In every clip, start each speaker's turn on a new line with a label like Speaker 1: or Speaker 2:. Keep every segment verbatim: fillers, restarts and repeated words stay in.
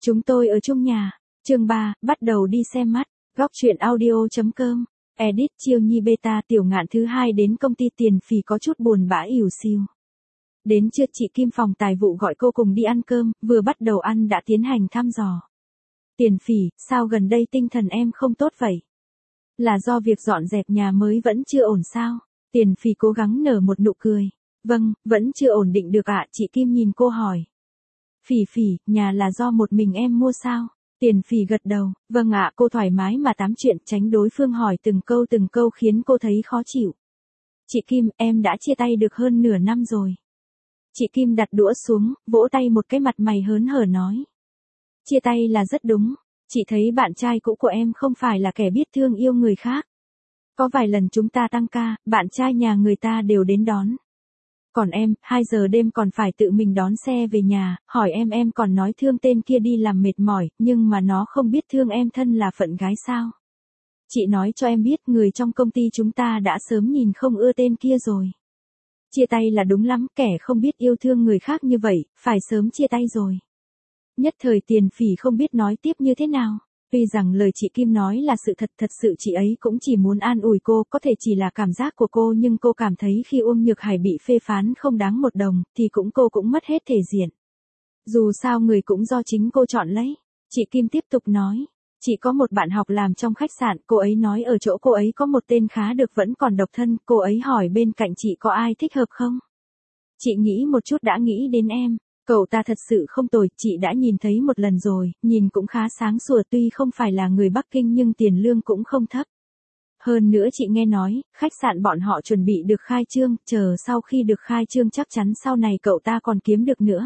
Speaker 1: Chúng tôi ở chung nhà. Chương ba, bắt đầu đi xem mắt. Góc truyện audio.com. Edit Chiêu Nhi Beta Tiểu Ngạn thứ hai đến công ty Tiền Phì có chút buồn bã ỉu xìu. Đến trưa chị Kim phòng tài vụ gọi cô cùng đi ăn cơm, vừa bắt đầu ăn đã tiến hành thăm dò. Tiền Phì, sao gần đây tinh thần em không tốt vậy? Là do việc dọn dẹp nhà mới vẫn chưa ổn sao? Tiền Phì cố gắng nở một nụ cười. Vâng, vẫn chưa ổn định được ạ, chị Kim nhìn cô hỏi. Phì Phì, nhà là do một mình em mua sao? Tiền Phì gật đầu, vâng ạ, cô thoải mái mà tám chuyện, tránh đối phương hỏi từng câu từng câu khiến cô thấy khó chịu. Chị Kim, em đã chia tay được hơn nửa năm rồi. Chị Kim đặt đũa xuống, vỗ tay một cái, mặt mày hớn hở nói. Chia tay là rất đúng, chị thấy bạn trai cũ của em không phải là kẻ biết thương yêu người khác. Có vài lần chúng ta tăng ca, bạn trai nhà người ta đều đến đón. Còn em, hai giờ đêm còn phải tự mình đón xe về nhà, hỏi em em còn nói thương tên kia đi làm mệt mỏi, nhưng mà nó không biết thương em thân là phận gái sao. Chị nói cho em biết người trong công ty chúng ta đã sớm nhìn không ưa tên kia rồi. Chia tay là đúng lắm, kẻ không biết yêu thương người khác như vậy, phải sớm chia tay rồi. Nhất thời Tiền Phì không biết nói tiếp như thế nào. Tuy rằng lời chị Kim nói là sự thật, thật sự chị ấy cũng chỉ muốn an ủi cô, có thể chỉ là cảm giác của cô, nhưng cô cảm thấy khi Uông Nhược Hải bị phê phán không đáng một đồng, thì cũng cô cũng mất hết thể diện. Dù sao người cũng do chính cô chọn lấy. Chị Kim tiếp tục nói, chị có một bạn học làm trong khách sạn, cô ấy nói ở chỗ cô ấy có một tên khá được vẫn còn độc thân, cô ấy hỏi bên cạnh chị có ai thích hợp không? Chị nghĩ một chút đã nghĩ đến em. Cậu ta thật sự không tồi, chị đã nhìn thấy một lần rồi, nhìn cũng khá sáng sủa, tuy không phải là người Bắc Kinh nhưng tiền lương cũng không thấp. Hơn nữa chị nghe nói, khách sạn bọn họ chuẩn bị được khai trương, chờ sau khi được khai trương chắc chắn sau này cậu ta còn kiếm được nữa.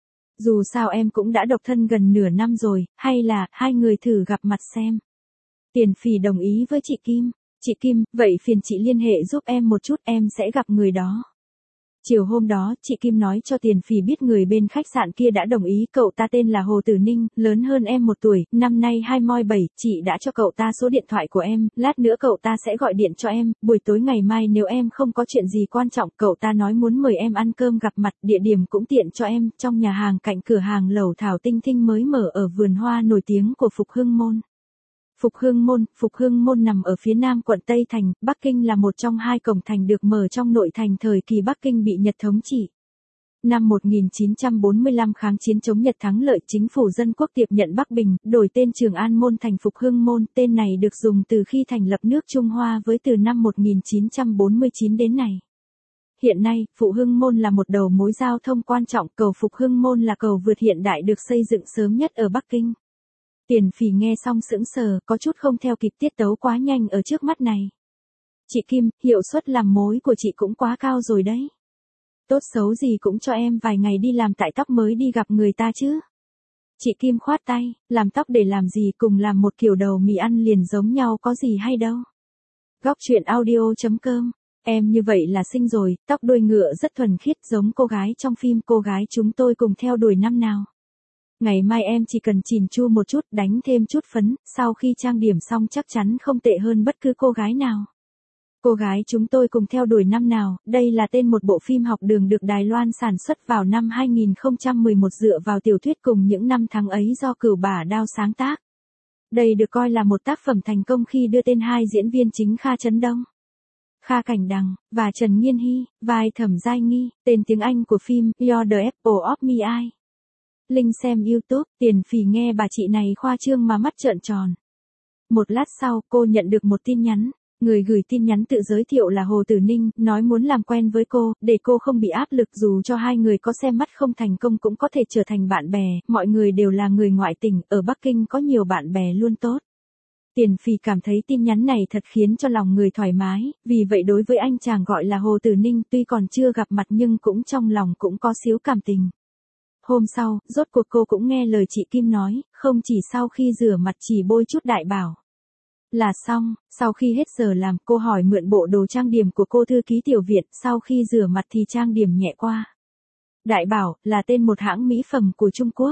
Speaker 1: Dù sao em cũng đã độc thân gần nửa năm rồi, hay là hai người thử gặp mặt xem. Tiền Phì đồng ý với chị Kim. Chị Kim, vậy phiền chị liên hệ giúp em một chút, em sẽ gặp người đó. Chiều hôm đó, chị Kim nói cho Tiền Phì biết người bên khách sạn kia đã đồng ý, cậu ta tên là Hồ Tử Ninh, lớn hơn em một tuổi, năm nay hai mươi bảy, chị đã cho cậu ta số điện thoại của em, lát nữa cậu ta sẽ gọi điện cho em, buổi tối ngày mai nếu em không có chuyện gì quan trọng, cậu ta nói muốn mời em ăn cơm gặp mặt, địa điểm cũng tiện cho em, trong nhà hàng cạnh cửa hàng lẩu Thảo Tinh Tinh mới mở ở vườn hoa nổi tiếng của Phục Hưng Môn. Phục Hưng Môn, Phục Hưng Môn nằm ở phía nam quận Tây Thành, Bắc Kinh là một trong hai cổng thành được mở trong nội thành thời kỳ Bắc Kinh bị Nhật thống trị. Năm một nghìn chín trăm bốn mươi lăm kháng chiến chống Nhật thắng lợi, chính phủ dân quốc tiếp nhận Bắc Bình, đổi tên Trường An Môn thành Phục Hưng Môn, tên này được dùng từ khi thành lập nước Trung Hoa với từ năm một nghìn chín trăm bốn mươi chín đến nay. Hiện nay, Phục Hưng Môn là một đầu mối giao thông quan trọng, cầu Phục Hưng Môn là cầu vượt hiện đại được xây dựng sớm nhất ở Bắc Kinh. Tiền Phì nghe xong sững sờ, có chút không theo kịp tiết tấu quá nhanh ở trước mắt này. Chị Kim, hiệu suất làm mối của chị cũng quá cao rồi đấy. Tốt xấu gì cũng cho em vài ngày đi làm tại tóc mới đi gặp người ta chứ. Chị Kim khoát tay, làm tóc để làm gì, cùng làm một kiểu đầu mì ăn liền giống nhau có gì hay đâu. Góc truyện audio.com. Em như vậy là xinh rồi, tóc đuôi ngựa rất thuần khiết giống cô gái trong phim Cô Gái Chúng Tôi Cùng Theo Đuổi Năm Nào. Ngày mai em chỉ cần chỉn chu một chút, đánh thêm chút phấn, sau khi trang điểm xong chắc chắn không tệ hơn bất cứ cô gái nào. Cô Gái Chúng Tôi Cùng Theo Đuổi Năm Nào, đây là tên một bộ phim học đường được Đài Loan sản xuất vào năm hai nghìn không trăm mười một dựa vào tiểu thuyết Cùng Những Năm Tháng Ấy do Cửu Bả Đao sáng tác. Đây được coi là một tác phẩm thành công khi đưa tên hai diễn viên chính Kha Chấn Đông, Kha Cảnh Đằng, và Trần Nghiên Hy, vai Thẩm Giai Nghi, tên tiếng Anh của phim, You're the Apple of My Eye. Linh xem YouTube, Tiền Phì nghe bà chị này khoa trương mà mắt trợn tròn. Một lát sau, cô nhận được một tin nhắn. Người gửi tin nhắn tự giới thiệu là Hồ Tử Ninh, nói muốn làm quen với cô, để cô không bị áp lực, dù cho hai người có xem mắt không thành công cũng có thể trở thành bạn bè, mọi người đều là người ngoại tình, ở Bắc Kinh có nhiều bạn bè luôn tốt. Tiền Phì cảm thấy tin nhắn này thật khiến cho lòng người thoải mái, vì vậy đối với anh chàng gọi là Hồ Tử Ninh tuy còn chưa gặp mặt nhưng cũng trong lòng cũng có xíu cảm tình. Hôm sau, rốt cuộc cô cũng nghe lời chị Kim nói, không chỉ sau khi rửa mặt chỉ bôi chút đại bảo là xong, sau khi hết giờ làm cô hỏi mượn bộ đồ trang điểm của cô thư ký Tiểu Viện, sau khi rửa mặt thì trang điểm nhẹ qua. Đại bảo là tên một hãng mỹ phẩm của Trung Quốc.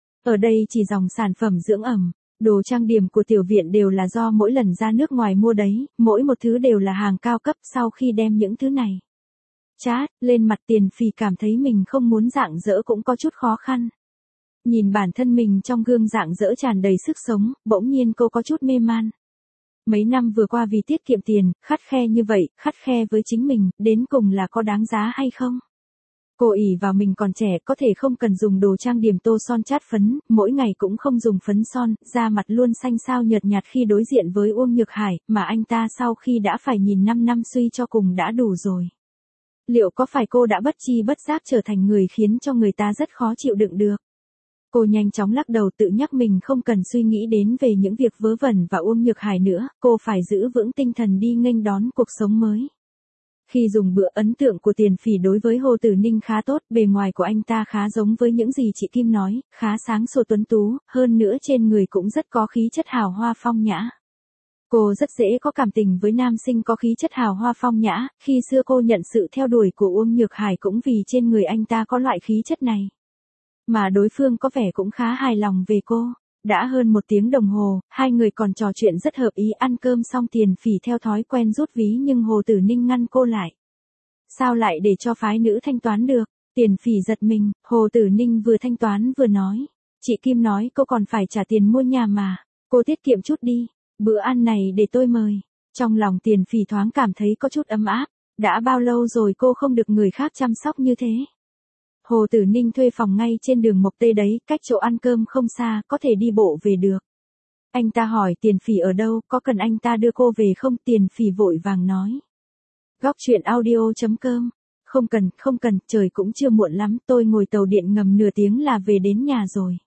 Speaker 1: Ở đây chỉ dòng sản phẩm dưỡng ẩm, đồ trang điểm của Tiểu Viện đều là do mỗi lần ra nước ngoài mua đấy, mỗi một thứ đều là hàng cao cấp. Sau khi đem những thứ này chát lên mặt, Tiền Phì cảm thấy mình không muốn rạng rỡ cũng có chút khó khăn. Nhìn bản thân mình trong gương rạng rỡ tràn đầy sức sống, bỗng nhiên cô có chút mê man. Mấy năm vừa qua vì tiết kiệm tiền, khắt khe như vậy, khắt khe với chính mình, đến cùng là có đáng giá hay không? Cô ỷ vào mình còn trẻ, có thể không cần dùng đồ trang điểm tô son chát phấn, mỗi ngày cũng không dùng phấn son, da mặt luôn xanh xao nhợt nhạt khi đối diện với Uông Nhược Hải, mà anh ta sau khi đã phải nhìn năm năm suy cho cùng đã đủ rồi. Liệu có phải cô đã bất chi bất giác trở thành người khiến cho người ta rất khó chịu đựng được? Cô nhanh chóng lắc đầu tự nhắc mình không cần suy nghĩ đến về những việc vớ vẩn và Uông Nhược Hải nữa, cô phải giữ vững tinh thần đi nghênh đón cuộc sống mới. Khi dùng bữa, ấn tượng của Tiền Phỉ đối với Hồ Tử Ninh khá tốt, bề ngoài của anh ta khá giống với những gì chị Kim nói, khá sáng sủa tuấn tú, hơn nữa trên người cũng rất có khí chất hào hoa phong nhã. Cô rất dễ có cảm tình với nam sinh có khí chất hào hoa phong nhã, khi xưa cô nhận sự theo đuổi của Uông Nhược Hải cũng vì trên người anh ta có loại khí chất này. Mà đối phương có vẻ cũng khá hài lòng về cô. Đã hơn một tiếng đồng hồ, hai người còn trò chuyện rất hợp ý. Ăn cơm xong Tiền Phỉ theo thói quen rút ví nhưng Hồ Tử Ninh ngăn cô lại. Sao lại để cho phái nữ thanh toán được? Tiền Phỉ giật mình, Hồ Tử Ninh vừa thanh toán vừa nói. Chị Kim nói cô còn phải trả tiền mua nhà mà. Cô tiết kiệm chút đi, bữa ăn này để tôi mời. Trong lòng Tiền Phỉ thoáng cảm thấy có chút ấm áp. Đã bao lâu rồi cô không được người khác chăm sóc như thế? Hồ Tử Ninh thuê phòng ngay trên đường Mộc Tây đấy, cách chỗ ăn cơm không xa, có thể đi bộ về được. Anh ta hỏi Tiền Phỉ ở đâu, có cần anh ta đưa cô về không? Tiền Phỉ vội vàng nói. Góc truyện audio chấm com. Không cần, không cần, trời cũng chưa muộn lắm, tôi ngồi tàu điện ngầm nửa tiếng là về đến nhà rồi.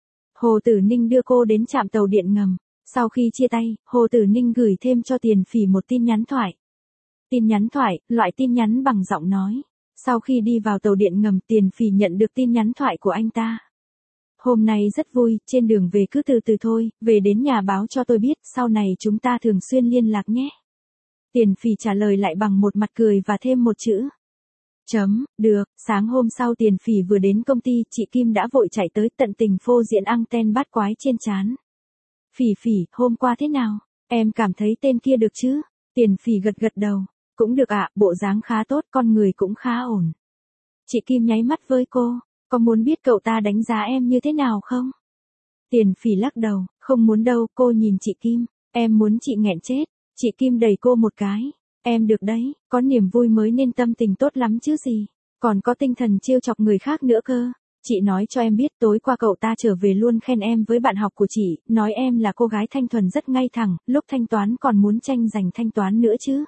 Speaker 1: Hồ Tử Ninh đưa cô đến trạm tàu điện ngầm. Sau khi chia tay, Hồ Tử Ninh gửi thêm cho Tiền Phỉ một tin nhắn thoại. Tin nhắn thoại, loại tin nhắn bằng giọng nói. Sau khi đi vào tàu điện ngầm, Tiền Phỉ nhận được tin nhắn thoại của anh ta. Hôm nay rất vui, trên đường về cứ từ từ thôi, về đến nhà báo cho tôi biết, sau này chúng ta thường xuyên liên lạc nhé. Tiền Phỉ trả lời lại bằng một mặt cười và thêm một chữ. Chấm, được. Sáng hôm sau Tiền Phỉ vừa đến công ty, chị Kim đã vội chạy tới tận tình phô diễn anten bát quái trên trán. Phỉ Phỉ, hôm qua thế nào? Em cảm thấy tên kia được chứ? Tiền Phỉ gật gật đầu. Cũng được ạ, à, bộ dáng khá tốt, con người cũng khá ổn. Chị Kim nháy mắt với cô, có muốn biết cậu ta đánh giá em như thế nào không? Tiền Phỉ lắc đầu, không muốn đâu. Cô nhìn chị Kim, em muốn chị nghẹn chết. Chị Kim đẩy cô một cái, em được đấy, có niềm vui mới nên tâm tình tốt lắm chứ gì, còn có tinh thần trêu chọc người khác nữa cơ. Chị nói cho em biết tối qua cậu ta trở về luôn khen em với bạn học của chị, nói em là cô gái thanh thuần rất ngay thẳng, lúc thanh toán còn muốn tranh giành thanh toán nữa chứ.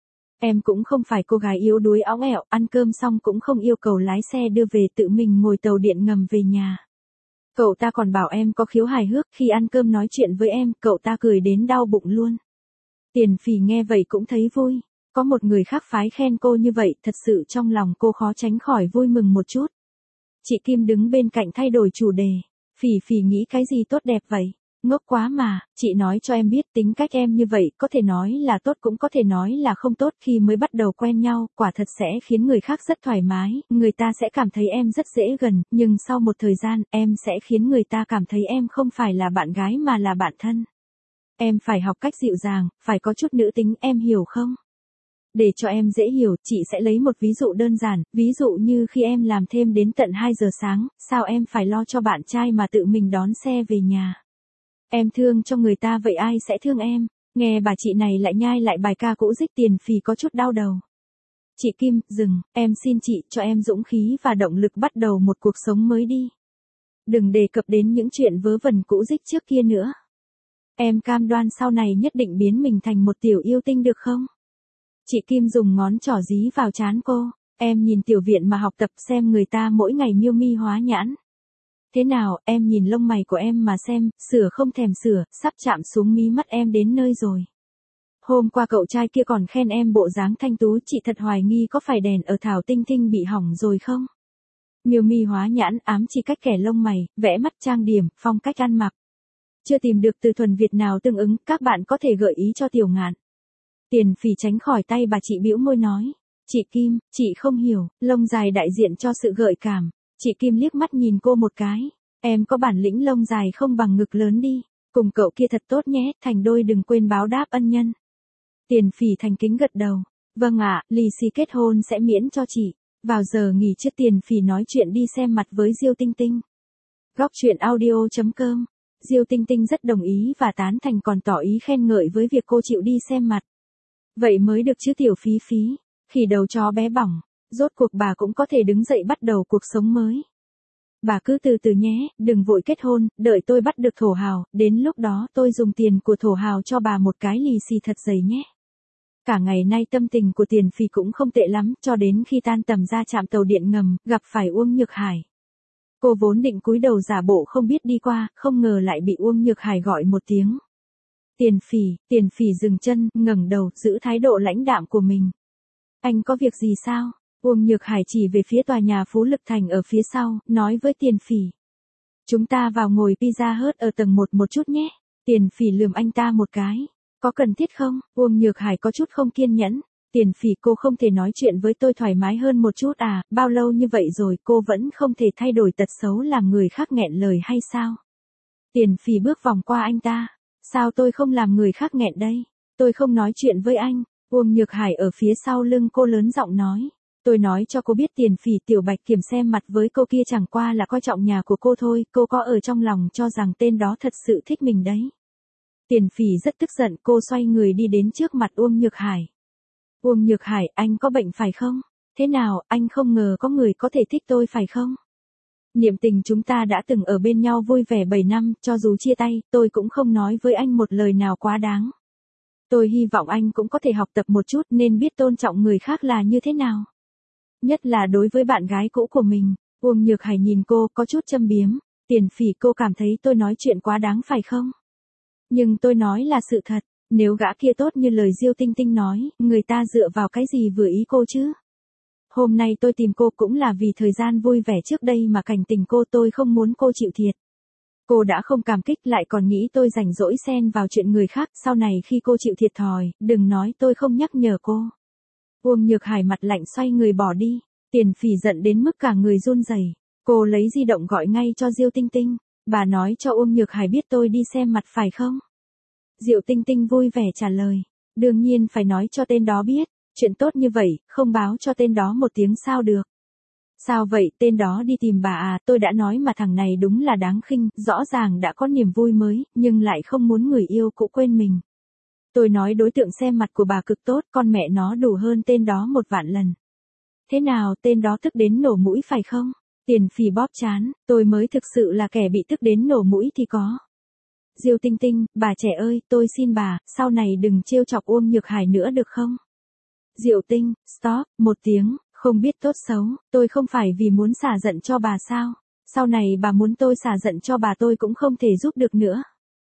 Speaker 1: Em cũng không phải cô gái yếu đuối óng ẻo, ăn cơm xong cũng không yêu cầu lái xe đưa về, tự mình ngồi tàu điện ngầm về nhà. Cậu ta còn bảo em có khiếu hài hước, khi ăn cơm nói chuyện với em, cậu ta cười đến đau bụng luôn. Tiền Phỉ nghe vậy cũng thấy vui, có một người khác phái khen cô như vậy, thật sự trong lòng cô khó tránh khỏi vui mừng một chút. Chị Kim đứng bên cạnh thay đổi chủ đề. Phỉ Phỉ nghĩ cái gì tốt đẹp vậy? Ngốc quá mà, chị nói cho em biết tính cách em như vậy, có thể nói là tốt cũng có thể nói là không tốt. Khi mới bắt đầu quen nhau, quả thật sẽ khiến người khác rất thoải mái, người ta sẽ cảm thấy em rất dễ gần, nhưng sau một thời gian, em sẽ khiến người ta cảm thấy em không phải là bạn gái mà là bạn thân. Em phải học cách dịu dàng, phải có chút nữ tính, em hiểu không? Để cho em dễ hiểu, chị sẽ lấy một ví dụ đơn giản, ví dụ như khi em làm thêm đến tận hai giờ sáng, sao em phải lo cho bạn trai mà tự mình đón xe về nhà? Em thương cho người ta vậy ai sẽ thương em? Nghe bà chị này lại nhai lại bài ca cũ dích. Tiền Phỉ có chút đau đầu. Chị Kim, dừng, em xin chị cho em dũng khí và động lực bắt đầu một cuộc sống mới đi. Đừng đề cập đến những chuyện vớ vẩn cũ dích trước kia nữa. Em cam đoan sau này nhất định biến mình thành một tiểu yêu tinh được không? Chị Kim dùng ngón trỏ dí vào trán cô. Em nhìn Tiểu Viện mà học tập xem người ta mỗi ngày miêu mi hóa nhãn. Thế nào, em nhìn lông mày của em mà xem, sửa không thèm sửa, sắp chạm xuống mí mắt em đến nơi rồi. Hôm qua cậu trai kia còn khen em bộ dáng thanh tú, chị thật hoài nghi có phải đèn ở Thảo Tinh Tinh bị hỏng rồi không? Miêu mi hóa nhãn, ám chỉ cách kẻ lông mày, vẽ mắt trang điểm, phong cách ăn mặc. Chưa tìm được từ thuần Việt nào tương ứng, các bạn có thể gợi ý cho Tiểu Ngạn. Tiền Phỉ tránh khỏi tay bà chị bĩu môi nói. Chị Kim, chị không hiểu, lông dài đại diện cho sự gợi cảm. Chị Kim liếc mắt nhìn cô một cái. Em có bản lĩnh lông dài không bằng ngực lớn đi. Cùng cậu kia thật tốt nhé, thành đôi đừng quên báo đáp ân nhân. Tiền Phỉ thành kính gật đầu. Vâng ạ, lì xì kết hôn sẽ miễn cho chị. Vào giờ nghỉ trước Tiền Phỉ nói chuyện đi xem mặt với Diêu Tinh Tinh. Góc truyện audio.com. Diêu Tinh Tinh rất đồng ý và tán thành, còn tỏ ý khen ngợi với việc cô chịu đi xem mặt. Vậy mới được chứ tiểu Phí Phí, khỉ đầu chó bé bỏng, rốt cuộc bà cũng có thể đứng dậy bắt đầu cuộc sống mới. Bà cứ từ từ nhé, đừng vội kết hôn, đợi tôi bắt được thổ hào, đến lúc đó tôi dùng tiền của thổ hào cho bà một cái lì xì thật dày nhé. Cả ngày nay tâm tình của Tiền Phì cũng không tệ lắm, cho đến khi tan tầm ra trạm tàu điện ngầm, gặp phải Uông Nhược Hải. Cô vốn định cúi đầu giả bộ không biết đi qua, không ngờ lại bị Uông Nhược Hải gọi một tiếng. Tiền Phì, Tiền Phì dừng chân, ngẩng đầu, giữ thái độ lãnh đạm của mình. Anh có việc gì sao? Uông Nhược Hải chỉ về phía tòa nhà Phú Lực Thành ở phía sau, nói với Tiền Phì. Chúng ta vào ngồi Pizza Hut ở tầng một một chút nhé. Tiền Phì lườm anh ta một cái. Có cần thiết không? Uông Nhược Hải có chút không kiên nhẫn. Tiền Phì, cô không thể nói chuyện với tôi thoải mái hơn một chút à, bao lâu như vậy rồi cô vẫn không thể thay đổi tật xấu làm người khác nghẹn lời hay sao? Tiền Phì bước vòng qua anh ta. Sao tôi không làm người khác nghẹn đây? Tôi không nói chuyện với anh. Uông Nhược Hải ở phía sau lưng cô lớn giọng nói. Tôi nói cho cô biết Tiền Phì, Tiểu Bạch Kiểm xem mặt với cô kia chẳng qua là coi trọng nhà của cô thôi, cô có ở trong lòng cho rằng tên đó thật sự thích mình đấy. Tiền Phì rất tức giận, cô xoay người đi đến trước mặt Uông Nhược Hải. Uông Nhược Hải, anh có bệnh phải không? Thế nào, anh không ngờ có người có thể thích tôi phải không? Niệm tình chúng ta đã từng ở bên nhau vui vẻ bảy năm, cho dù chia tay, tôi cũng không nói với anh một lời nào quá đáng. Tôi hy vọng anh cũng có thể học tập một chút nên biết tôn trọng người khác là như thế nào. Nhất là đối với bạn gái cũ của mình. Uông Nhược Hải nhìn cô có chút châm biếm. Tiền Phì, cô cảm thấy tôi nói chuyện quá đáng phải không? Nhưng tôi nói là sự thật. Nếu gã kia tốt như lời Diêu Tinh Tinh nói, người ta dựa vào cái gì vừa ý cô chứ? Hôm nay tôi tìm cô cũng là vì thời gian vui vẻ trước đây mà cảnh tình cô, tôi không muốn cô chịu thiệt. Cô đã không cảm kích lại còn nghĩ tôi rảnh rỗi xen vào chuyện người khác, sau này khi cô chịu thiệt thòi, đừng nói tôi không nhắc nhở cô. Uông Nhược Hải mặt lạnh xoay người bỏ đi. Tiền Phì giận đến mức cả người run rẩy. Cô lấy di động gọi ngay cho Diêu Tinh Tinh. Bà nói cho Uông Nhược Hải biết tôi đi xem mặt phải không? Diêu Tinh Tinh vui vẻ trả lời. Đương nhiên phải nói cho tên đó biết. Chuyện tốt như vậy, không báo cho tên đó một tiếng sao được? Sao vậy, tên đó đi tìm bà à? Tôi đã nói mà, thằng này đúng là đáng khinh, rõ ràng đã có niềm vui mới, nhưng lại không muốn người yêu cũ quên mình. Tôi nói đối tượng xem mặt của bà cực tốt, con mẹ nó đủ hơn tên đó một vạn lần. Thế nào, tên đó tức đến nổ mũi phải không? Tiền Phì bóp trán, tôi mới thực sự là kẻ bị tức đến nổ mũi thì có. Diêu Tinh Tinh, bà trẻ ơi, tôi xin bà, sau này đừng trêu chọc Uông Nhược Hải nữa được không? Diệu Tinh, stop, một tiếng, không biết tốt xấu, tôi không phải vì muốn xả giận cho bà sao? Sau này bà muốn tôi xả giận cho bà tôi cũng không thể giúp được nữa.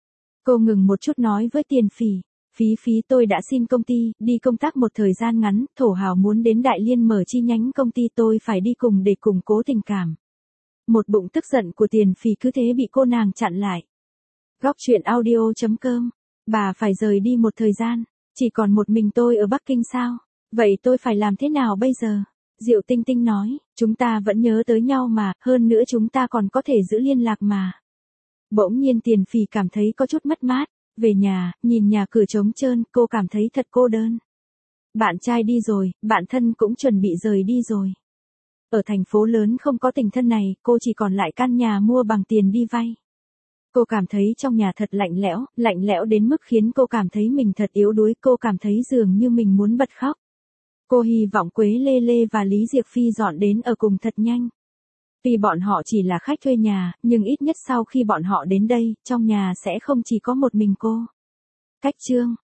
Speaker 1: Cô ngừng một chút nói với Tiền Phì. Phí Phí, tôi đã xin công ty, đi công tác một thời gian ngắn, thổ hào muốn đến Đại Liên mở chi nhánh công ty, tôi phải đi cùng để củng cố tình cảm. Một bụng tức giận của Tiền Phì cứ thế bị cô nàng chặn lại. Góc truyện audio.com. Bà phải rời đi một thời gian, chỉ còn một mình tôi ở Bắc Kinh sao? Vậy tôi phải làm thế nào bây giờ? Diệu Tinh Tinh nói, chúng ta vẫn nhớ tới nhau mà, hơn nữa chúng ta còn có thể giữ liên lạc mà. Bỗng nhiên Tiền Phì cảm thấy có chút mất mát. Về nhà, nhìn nhà cửa trống trơn, cô cảm thấy thật cô đơn. Bạn trai đi rồi, bạn thân cũng chuẩn bị rời đi rồi. Ở thành phố lớn không có tình thân này, cô chỉ còn lại căn nhà mua bằng tiền đi vay. Cô cảm thấy trong nhà thật lạnh lẽo, lạnh lẽo đến mức khiến cô cảm thấy mình thật yếu đuối, cô cảm thấy dường như mình muốn bật khóc. Cô hy vọng Quế Lê Lê và Lý Diệc Phi dọn đến ở cùng thật nhanh. Vì bọn họ chỉ là khách thuê nhà, nhưng ít nhất sau khi bọn họ đến đây, trong nhà sẽ không chỉ có một mình cô. Cách chương